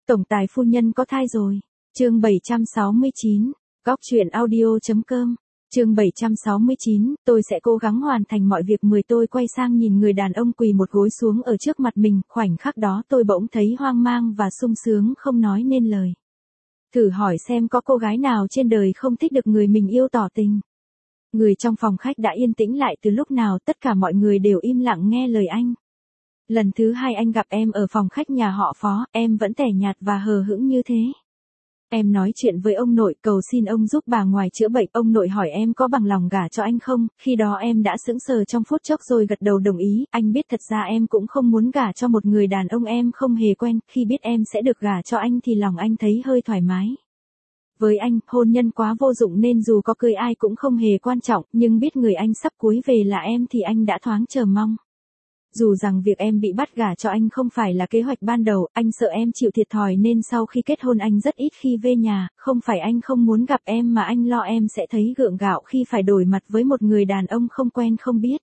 Tổng tài phu nhân có thai rồi. Chương 769. Góc truyện audio.com. Chương 769, tôi sẽ cố gắng hoàn thành mọi việc. Tôi quay sang nhìn người đàn ông quỳ một gối xuống ở trước mặt mình, khoảnh khắc đó tôi bỗng thấy hoang mang và sung sướng không nói nên lời. Thử hỏi xem có cô gái nào trên đời không thích được người mình yêu tỏ tình. Người trong phòng khách đã yên tĩnh lại từ lúc nào, tất cả mọi người đều im lặng nghe lời anh. Lần thứ hai anh gặp em ở phòng khách nhà họ Phó, em vẫn tẻ nhạt và hờ hững như thế. Em nói chuyện với ông nội, cầu xin ông giúp bà ngoại chữa bệnh. Ông nội hỏi em có bằng lòng gả cho anh không, khi đó em đã sững sờ trong phút chốc rồi gật đầu đồng ý. Anh biết thật ra em cũng không muốn gả cho một người đàn ông em không hề quen, khi biết em sẽ được gả cho anh thì lòng anh thấy hơi thoải mái. Với anh, hôn nhân quá vô dụng nên dù có cưới ai cũng không hề quan trọng, nhưng biết người anh sắp cưới về là em thì anh đã thoáng chờ mong. Dù rằng việc em bị bắt gả cho anh không phải là kế hoạch ban đầu, anh sợ em chịu thiệt thòi nên sau khi kết hôn anh rất ít khi về nhà, không phải anh không muốn gặp em mà anh lo em sẽ thấy gượng gạo khi phải đổi mặt với một người đàn ông không quen không biết.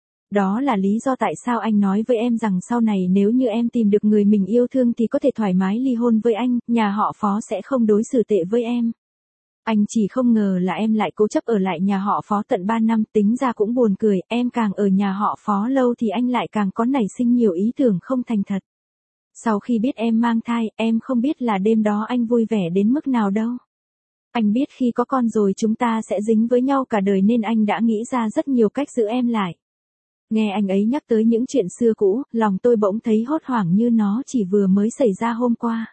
Đó là lý do tại sao anh nói với em rằng sau này nếu như em tìm được người mình yêu thương thì có thể thoải mái ly hôn với anh, nhà họ Phó sẽ không đối xử tệ với em. Anh chỉ không ngờ là em lại cố chấp ở lại nhà họ Phó tận 3 năm, tính ra cũng buồn cười, em càng ở nhà họ Phó lâu thì anh lại càng có nảy sinh nhiều ý tưởng không thành thật. Sau khi biết em mang thai, em không biết là đêm đó anh vui vẻ đến mức nào đâu. Anh biết khi có con rồi chúng ta sẽ dính với nhau cả đời nên anh đã nghĩ ra rất nhiều cách giữ em lại. Nghe anh ấy nhắc tới những chuyện xưa cũ, lòng tôi bỗng thấy hốt hoảng như nó chỉ vừa mới xảy ra hôm qua.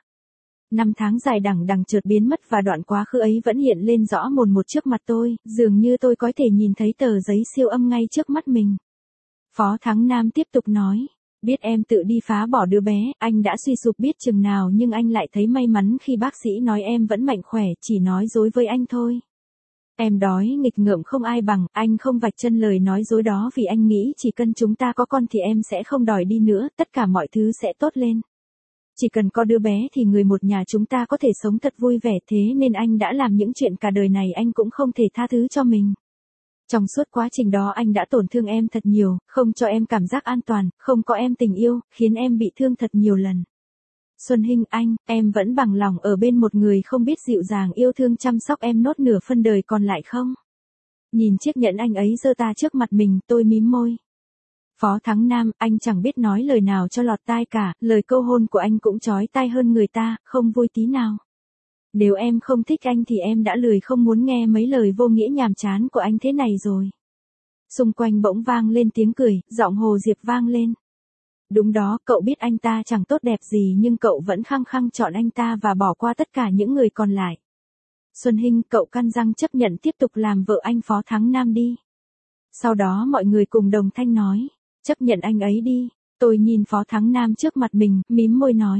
5 tháng dài đằng đằng chợt biến mất và đoạn quá khứ ấy vẫn hiện lên rõ mồn một trước mặt tôi, dường như tôi có thể nhìn thấy tờ giấy siêu âm ngay trước mắt mình. Phó Thắng Nam tiếp tục nói, biết em tự đi phá bỏ đứa bé, anh đã suy sụp biết chừng nào nhưng anh lại thấy may mắn khi bác sĩ nói em vẫn mạnh khỏe, chỉ nói dối với anh thôi. Em đói nghịch ngợm không ai bằng, anh không vạch chân lời nói dối đó vì anh nghĩ chỉ cần chúng ta có con thì em sẽ không đòi đi nữa, tất cả mọi thứ sẽ tốt lên. Chỉ cần có đứa bé thì người một nhà chúng ta có thể sống thật vui vẻ, thế nên anh đã làm những chuyện cả đời này anh cũng không thể tha thứ cho mình. Trong suốt quá trình đó anh đã tổn thương em thật nhiều, không cho em cảm giác an toàn, không có em tình yêu, khiến em bị thương thật nhiều lần. Xuân Hinh anh, em vẫn bằng lòng ở bên một người không biết dịu dàng yêu thương chăm sóc em nốt nửa phân đời còn lại không? Nhìn chiếc nhẫn anh ấy giơ ta trước mặt mình, tôi mím môi. Phó Thắng Nam, anh chẳng biết nói lời nào cho lọt tai cả, lời câu hôn của anh cũng chói tai hơn người ta, không vui tí nào. Nếu em không thích anh thì em đã lười không muốn nghe mấy lời vô nghĩa nhàm chán của anh thế này rồi. Xung quanh bỗng vang lên tiếng cười, giọng Hồ Diệp vang lên. Đúng đó, cậu biết anh ta chẳng tốt đẹp gì nhưng cậu vẫn khăng khăng chọn anh ta và bỏ qua tất cả những người còn lại. Xuân Hinh, cậu căn răng chấp nhận tiếp tục làm vợ anh Phó Thắng Nam đi. Sau đó mọi người cùng đồng thanh nói. Chấp nhận anh ấy đi. Tôi nhìn Phó Thắng Nam trước mặt mình, mím môi nói.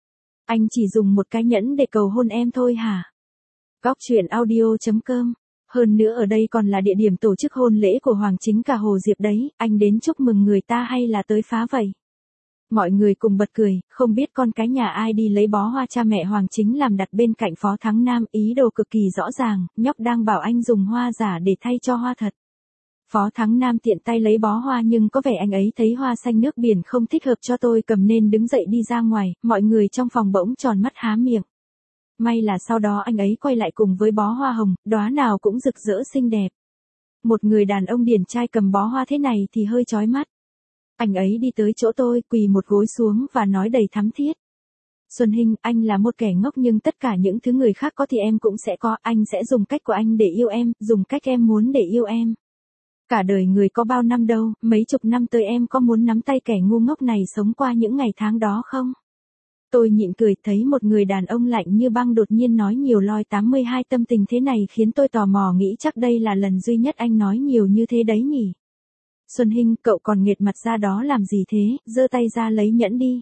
Anh chỉ dùng một cái nhẫn để cầu hôn em thôi hả? Góc truyện audio.com. Hơn nữa ở đây còn là địa điểm tổ chức hôn lễ của Hoàng Chính cả Hồ Diệp đấy, anh đến chúc mừng người ta hay là tới phá vậy? Mọi người cùng bật cười, không biết con cái nhà ai đi lấy bó hoa cha mẹ Hoàng Chính làm đặt bên cạnh Phó Thắng Nam, ý đồ cực kỳ rõ ràng, nhóc đang bảo anh dùng hoa giả để thay cho hoa thật. Phó Thắng Nam tiện tay lấy bó hoa nhưng có vẻ anh ấy thấy hoa xanh nước biển không thích hợp cho tôi cầm nên đứng dậy đi ra ngoài, mọi người trong phòng bỗng tròn mắt há miệng. May là sau đó anh ấy quay lại cùng với bó hoa hồng, đóa nào cũng rực rỡ xinh đẹp. Một người đàn ông điển trai cầm bó hoa thế này thì hơi chói mắt. Anh ấy đi tới chỗ tôi, quỳ một gối xuống và nói đầy thắm thiết. Xuân Hinh, anh là một kẻ ngốc nhưng tất cả những thứ người khác có thì em cũng sẽ có, anh sẽ dùng cách của anh để yêu em, dùng cách em muốn để yêu em. Cả đời người có bao năm đâu, mấy chục năm tới em có muốn nắm tay kẻ ngu ngốc này sống qua những ngày tháng đó không? Tôi nhịn cười, thấy một người đàn ông lạnh như băng đột nhiên nói nhiều loi 82 tâm tình thế này khiến tôi tò mò nghĩ chắc đây là lần duy nhất anh nói nhiều như thế đấy nhỉ. Xuân Hinh, cậu còn nghiệt mặt ra đó làm gì thế, giơ tay ra lấy nhẫn đi.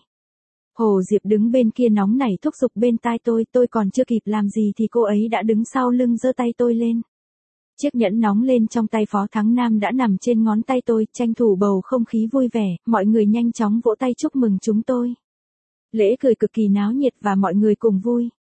Hồ Diệp đứng bên kia nóng nảy thúc giục bên tai tôi còn chưa kịp làm gì thì cô ấy đã đứng sau lưng giơ tay tôi lên. Chiếc nhẫn nóng lên trong tay Phó Thắng Nam đã nằm trên ngón tay tôi, tranh thủ bầu không khí vui vẻ, mọi người nhanh chóng vỗ tay chúc mừng chúng tôi. Lễ cười cực kỳ náo nhiệt và mọi người cùng vui.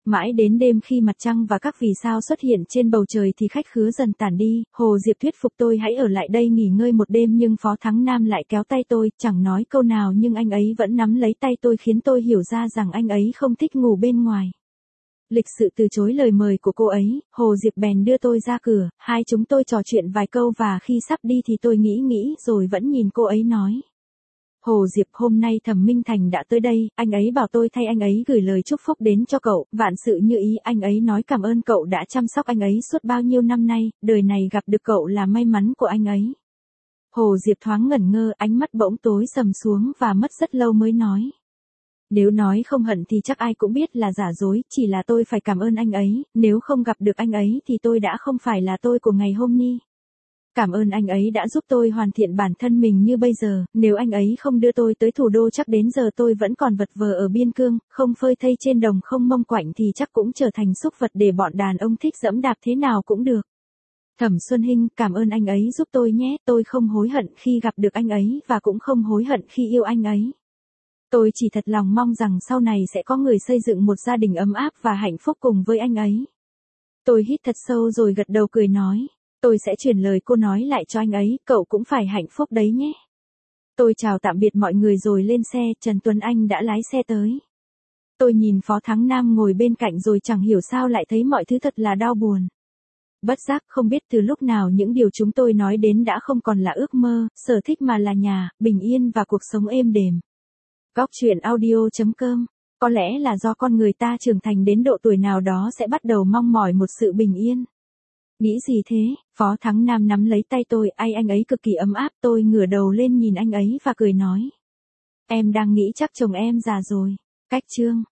Mãi đến đêm khi mặt trăng và các vì sao xuất hiện trên bầu trời thì khách khứa dần tản đi, Hồ Diệp thuyết phục tôi hãy ở lại đây nghỉ ngơi một đêm nhưng Phó Thắng Nam lại kéo tay tôi, chẳng nói câu nào nhưng anh ấy vẫn nắm lấy tay tôi khiến tôi hiểu ra rằng anh ấy không thích ngủ bên ngoài. Lịch sự từ chối lời mời của cô ấy, Hồ Diệp bèn đưa tôi ra cửa, hai chúng tôi trò chuyện vài câu và khi sắp đi thì tôi nghĩ rồi vẫn nhìn cô ấy nói. Hồ Diệp, hôm nay Thẩm Minh Thành đã tới đây, anh ấy bảo tôi thay anh ấy gửi lời chúc phúc đến cho cậu, vạn sự như ý, anh ấy nói cảm ơn cậu đã chăm sóc anh ấy suốt bao nhiêu năm nay, đời này gặp được cậu là may mắn của anh ấy. Hồ Diệp thoáng ngẩn ngơ, ánh mắt bỗng tối sầm xuống và mất rất lâu mới nói. Nếu nói không hận thì chắc ai cũng biết là giả dối, chỉ là tôi phải cảm ơn anh ấy, nếu không gặp được anh ấy thì tôi đã không phải là tôi của ngày hôm nay. Cảm ơn anh ấy đã giúp tôi hoàn thiện bản thân mình như bây giờ, nếu anh ấy không đưa tôi tới thủ đô chắc đến giờ tôi vẫn còn vật vờ ở biên cương, không phơi thây trên đồng không mông quạnh thì chắc cũng trở thành súc vật để bọn đàn ông thích dẫm đạp thế nào cũng được. Thẩm Xuân Hinh, cảm ơn anh ấy giúp tôi nhé, tôi không hối hận khi gặp được anh ấy và cũng không hối hận khi yêu anh ấy. Tôi chỉ thật lòng mong rằng sau này sẽ có người xây dựng một gia đình ấm áp và hạnh phúc cùng với anh ấy. Tôi hít thật sâu rồi gật đầu cười nói. Tôi sẽ truyền lời cô nói lại cho anh ấy, cậu cũng phải hạnh phúc đấy nhé. Tôi chào tạm biệt mọi người rồi lên xe, Trần Tuấn Anh đã lái xe tới. Tôi nhìn Phó Thắng Nam ngồi bên cạnh rồi chẳng hiểu sao lại thấy mọi thứ thật là đau buồn. Bất giác không biết từ lúc nào những điều chúng tôi nói đến đã không còn là ước mơ, sở thích mà là nhà, bình yên và cuộc sống êm đềm. Góc truyện audio.com. Có lẽ là do con người ta trưởng thành đến độ tuổi nào đó sẽ bắt đầu mong mỏi một sự bình yên. Nghĩ gì thế? Phó Thắng Nam nắm lấy tay tôi, anh ấy cực kỳ ấm áp, tôi ngửa đầu lên nhìn anh ấy và cười nói. Em đang nghĩ chắc chồng em già rồi. Cách chương.